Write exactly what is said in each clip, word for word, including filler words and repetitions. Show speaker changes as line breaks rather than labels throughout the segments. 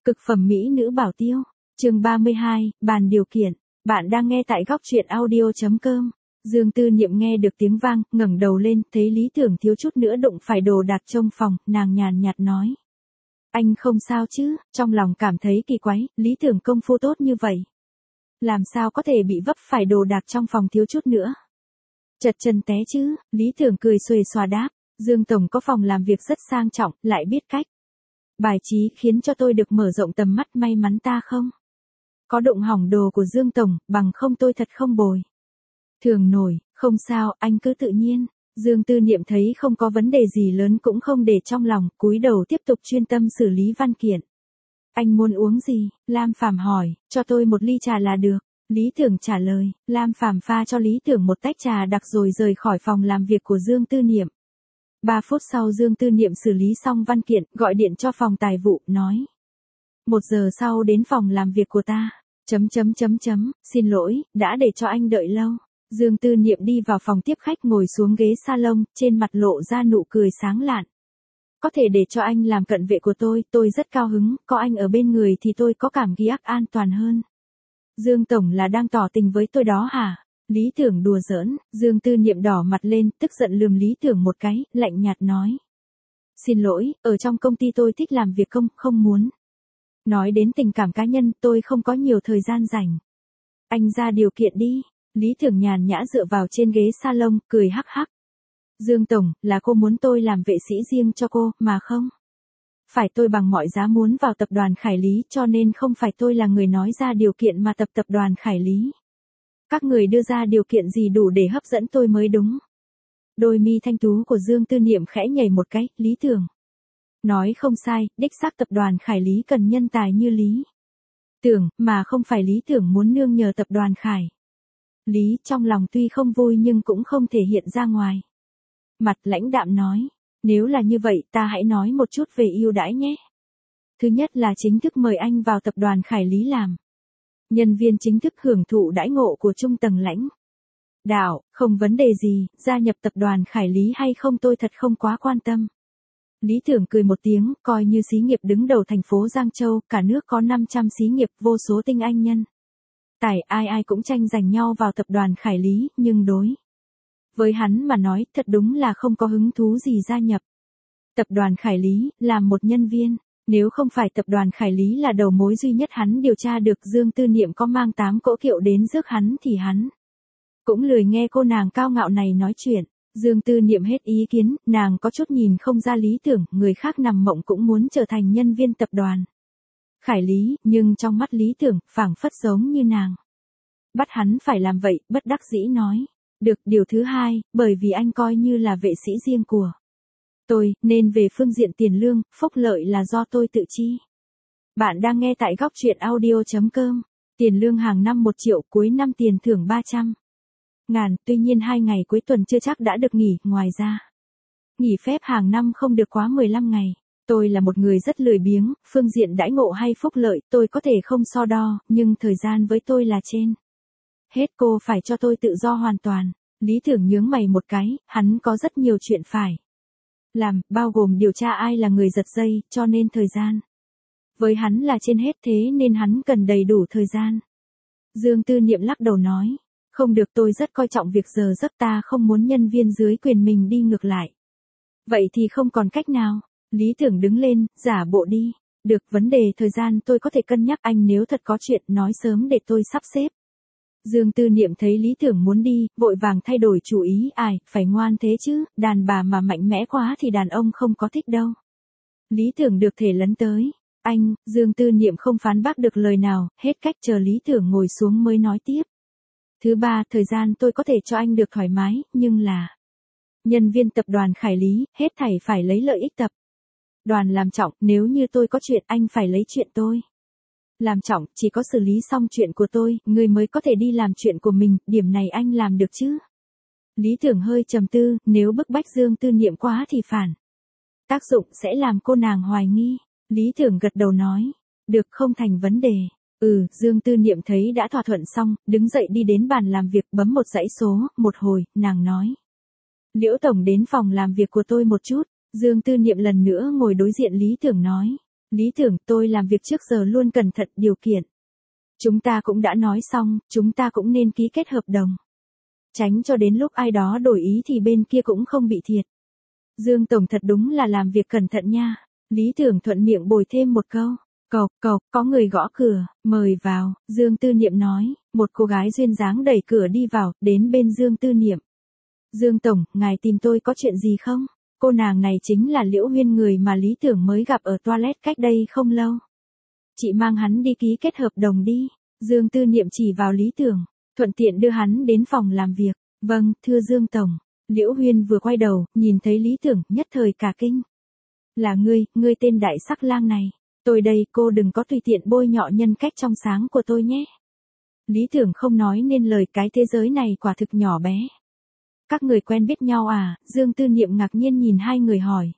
Cực phẩm mỹ nữ bảo tiêu. Chương ba mươi hai, bàn điều kiện. Bạn đang nghe tại góc truyện audio chấm com. Dương Tư Niệm nghe được tiếng vang, ngẩng đầu lên, thấy Lý Tưởng thiếu chút nữa đụng phải đồ đạc trong phòng, nàng nhàn nhạt nói. Anh không sao chứ? Trong lòng cảm thấy kỳ quái, Lý Tưởng công phu tốt như vậy. Làm sao có thể bị vấp phải đồ đạc trong phòng thiếu chút nữa? Chật chân té chứ? Lý Tưởng cười xuề xòa đáp. Dương Tổng có phòng làm việc rất sang trọng, lại biết cách bài trí khiến cho tôi được mở rộng tầm mắt, may mắn ta không có đụng hỏng đồ của Dương Tổng, bằng không tôi thật không bồi thường nổi. Không sao, anh cứ tự nhiên. Dương Tư Niệm thấy không có vấn đề gì lớn cũng không để trong lòng, cúi đầu tiếp tục chuyên tâm xử lý văn kiện. Anh muốn uống gì? Lam Phàm hỏi. Cho tôi một ly trà là được. Lý Tưởng trả lời. Lam Phàm pha cho Lý Tưởng một tách trà đặc rồi rời khỏi phòng làm việc của Dương Tư Niệm. Ba phút sau Dương Tư Niệm xử lý xong văn kiện, gọi điện cho phòng tài vụ, nói. Một giờ sau đến phòng làm việc của ta. Chấm chấm chấm chấm, xin lỗi, đã để cho anh đợi lâu. Dương Tư Niệm đi vào phòng tiếp khách ngồi xuống ghế salon, trên mặt lộ ra nụ cười sáng lạn. Có thể để cho anh làm cận vệ của tôi, tôi rất cao hứng, có anh ở bên người thì tôi có cảm giác an toàn hơn. Dương Tổng là đang tỏ tình với tôi đó hả? Lý Tưởng đùa giỡn. Dương Tư Niệm đỏ mặt lên, tức giận lườm Lý Tưởng một cái, lạnh nhạt nói. Xin lỗi, ở trong công ty tôi thích làm việc công, không muốn. Nói đến tình cảm cá nhân, tôi không có nhiều thời gian rảnh. Anh ra điều kiện đi. Lý Tưởng nhàn nhã dựa vào trên ghế salon, cười hắc hắc. Dương Tổng, là cô muốn tôi làm vệ sĩ riêng cho cô, mà không phải tôi bằng mọi giá muốn vào tập đoàn Khải Lý, cho nên không phải tôi là người nói ra điều kiện mà tập tập đoàn Khải Lý. Các người đưa ra điều kiện gì đủ để hấp dẫn tôi mới đúng. Đôi mi thanh tú của Dương Tư Niệm khẽ nhảy một cái, Lý Tưởng. Nói không sai, đích xác tập đoàn Khải Lý cần nhân tài như Lý Tưởng, mà không phải Lý Tưởng muốn nương nhờ tập đoàn Khải Lý. Trong lòng tuy không vui nhưng cũng không thể hiện ra ngoài. Mặt lãnh đạm nói, nếu là như vậy ta hãy nói một chút về ưu đãi nhé. Thứ nhất là chính thức mời anh vào tập đoàn Khải Lý làm nhân viên chính thức, hưởng thụ đãi ngộ của trung tầng lãnh đạo, không vấn đề gì, gia nhập tập đoàn Khải Lý hay không tôi thật không quá quan tâm. Lý Tưởng cười một tiếng, coi như xí nghiệp đứng đầu thành phố Giang Châu, cả nước có năm trăm xí nghiệp, vô số tinh anh nhân tài, ai ai cũng tranh giành nhau vào tập đoàn Khải Lý, nhưng đối với hắn mà nói, thật đúng là không có hứng thú gì gia nhập tập đoàn Khải Lý, làm một nhân viên. Nếu không phải tập đoàn Khải Lý là đầu mối duy nhất hắn điều tra được Dương Tư Niệm có mang tám cỗ kiệu đến rước hắn thì hắn cũng lười nghe cô nàng cao ngạo này nói chuyện. Dương Tư Niệm hết ý kiến, nàng có chút nhìn không ra Lý Tưởng, người khác nằm mộng cũng muốn trở thành nhân viên tập đoàn Khải Lý, nhưng trong mắt Lý Tưởng, phảng phất giống như nàng bắt hắn phải làm vậy, bất đắc dĩ nói. Được, điều thứ hai, bởi vì anh coi như là vệ sĩ riêng của tôi, nên về phương diện tiền lương, phúc lợi là do tôi tự chi. Bạn đang nghe tại góc truyện audio chấm com. Tiền lương hàng năm một triệu, cuối năm tiền thưởng ba trăm ngàn, tuy nhiên hai ngày cuối tuần chưa chắc đã được nghỉ, ngoài ra nghỉ phép hàng năm không được quá mười lăm ngày. Tôi là một người rất lười biếng, phương diện đãi ngộ hay phúc lợi tôi có thể không so đo, nhưng thời gian với tôi là trên hết, cô phải cho tôi tự do hoàn toàn. Lý Tưởng nhướng mày một cái, hắn có rất nhiều chuyện phải làm, bao gồm điều tra ai là người giật dây, cho nên thời gian với hắn là trên hết, thế nên hắn cần đầy đủ thời gian. Dương Tư Niệm lắc đầu nói, không được, tôi rất coi trọng việc giờ giấc, ta không muốn nhân viên dưới quyền mình đi ngược lại. Vậy thì không còn cách nào. Lý Tưởng đứng lên, giả bộ đi. Được, vấn đề thời gian tôi có thể cân nhắc, anh nếu thật có chuyện nói sớm để tôi sắp xếp. Dương Tư Niệm thấy Lý Tưởng muốn đi, vội vàng thay đổi chủ ý, ai, phải ngoan thế chứ, đàn bà mà mạnh mẽ quá thì đàn ông không có thích đâu. Lý Tưởng được thể lấn tới. Anh, Dương Tư Niệm không phán bác được lời nào, hết cách, chờ Lý Tưởng ngồi xuống mới nói tiếp. Thứ ba, thời gian tôi có thể cho anh được thoải mái, nhưng là nhân viên tập đoàn Khải Lý, hết thảy phải lấy lợi ích tập đoàn làm trọng, nếu như tôi có chuyện anh phải lấy chuyện tôi làm trọng, chỉ có xử lý xong chuyện của tôi, người mới có thể đi làm chuyện của mình, điểm này anh làm được chứ? Lý Tưởng hơi trầm tư, nếu bức bách Dương Tư Niệm quá thì phản tác dụng sẽ làm cô nàng hoài nghi. Lý Tưởng gật đầu nói, được, không thành vấn đề. Ừ, Dương Tư Niệm thấy đã thỏa thuận xong, đứng dậy đi đến bàn làm việc, bấm một dãy số, một hồi, nàng nói. Liễu Tổng đến phòng làm việc của tôi một chút. Dương Tư Niệm lần nữa ngồi đối diện Lý Tưởng nói. Lý Tưởng, tôi làm việc trước giờ luôn cẩn thận điều kiện. Chúng ta cũng đã nói xong, chúng ta cũng nên ký kết hợp đồng. Tránh cho đến lúc ai đó đổi ý thì bên kia cũng không bị thiệt. Dương Tổng thật đúng là làm việc cẩn thận nha. Lý Tưởng thuận miệng bồi thêm một câu. Cộc cộc, có người gõ cửa, mời vào, Dương Tư Niệm nói, một cô gái duyên dáng đẩy cửa đi vào, đến bên Dương Tư Niệm. Dương Tổng, ngài tìm tôi có chuyện gì không? Cô nàng này chính là Liễu Huyên, người mà Lý Tưởng mới gặp ở toilet cách đây không lâu. Chị mang hắn đi ký kết hợp đồng đi. Dương Tư Niệm chỉ vào Lý Tưởng, thuận tiện đưa hắn đến phòng làm việc. Vâng, thưa Dương Tổng. Liễu Huyên vừa quay đầu, nhìn thấy Lý Tưởng, nhất thời cả kinh. Là ngươi, ngươi tên đại sắc lang này. Tôi đây, cô đừng có tùy tiện bôi nhọ nhân cách trong sáng của tôi nhé. Lý Tưởng không nói nên lời, cái thế giới này quả thực nhỏ bé. Các người quen biết nhau à? Dương Tư Niệm ngạc nhiên nhìn hai người hỏi.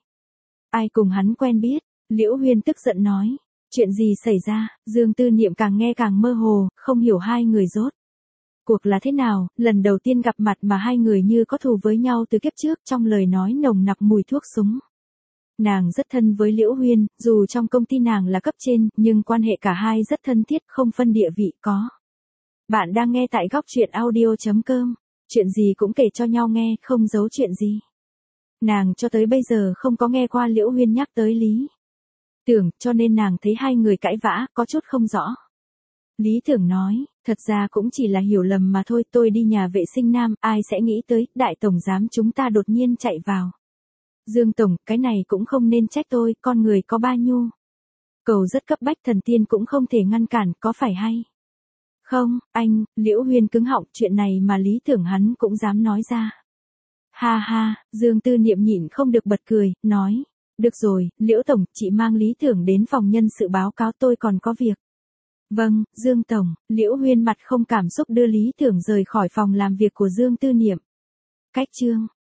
Ai cùng hắn quen biết? Liễu Huyên tức giận nói. Chuyện gì xảy ra? Dương Tư Niệm càng nghe càng mơ hồ, không hiểu hai người rốt cuộc là thế nào. Lần đầu tiên gặp mặt mà hai người như có thù với nhau từ kiếp trước, trong lời nói nồng nặc mùi thuốc súng. Nàng rất thân với Liễu Huyên, dù trong công ty nàng là cấp trên, nhưng quan hệ cả hai rất thân thiết, không phân địa vị có. Bạn đang nghe tại góc truyện audio chấm com. Chuyện gì cũng kể cho nhau nghe, không giấu chuyện gì. Nàng cho tới bây giờ không có nghe qua Liễu Huyên nhắc tới Lý Tưởng, cho nên nàng thấy hai người cãi vã, có chút không rõ. Lý Tưởng nói, thật ra cũng chỉ là hiểu lầm mà thôi, tôi đi nhà vệ sinh nam, ai sẽ nghĩ tới, đại tổng giám chúng ta đột nhiên chạy vào. Dương Tổng, cái này cũng không nên trách tôi, con người có ba nhu. Cầu rất cấp bách, thần tiên cũng không thể ngăn cản, có phải hay? Không, anh, Liễu Huyên cứng họng, chuyện này mà Lý Tưởng hắn cũng dám nói ra. Ha ha, Dương Tư Niệm nhịn không được bật cười, nói. Được rồi, Liễu Tổng, chị mang Lý Tưởng đến phòng nhân sự báo cáo, tôi còn có việc. Vâng, Dương Tổng. Liễu Huyên mặt không cảm xúc đưa Lý Tưởng rời khỏi phòng làm việc của Dương Tư Niệm. Cách chương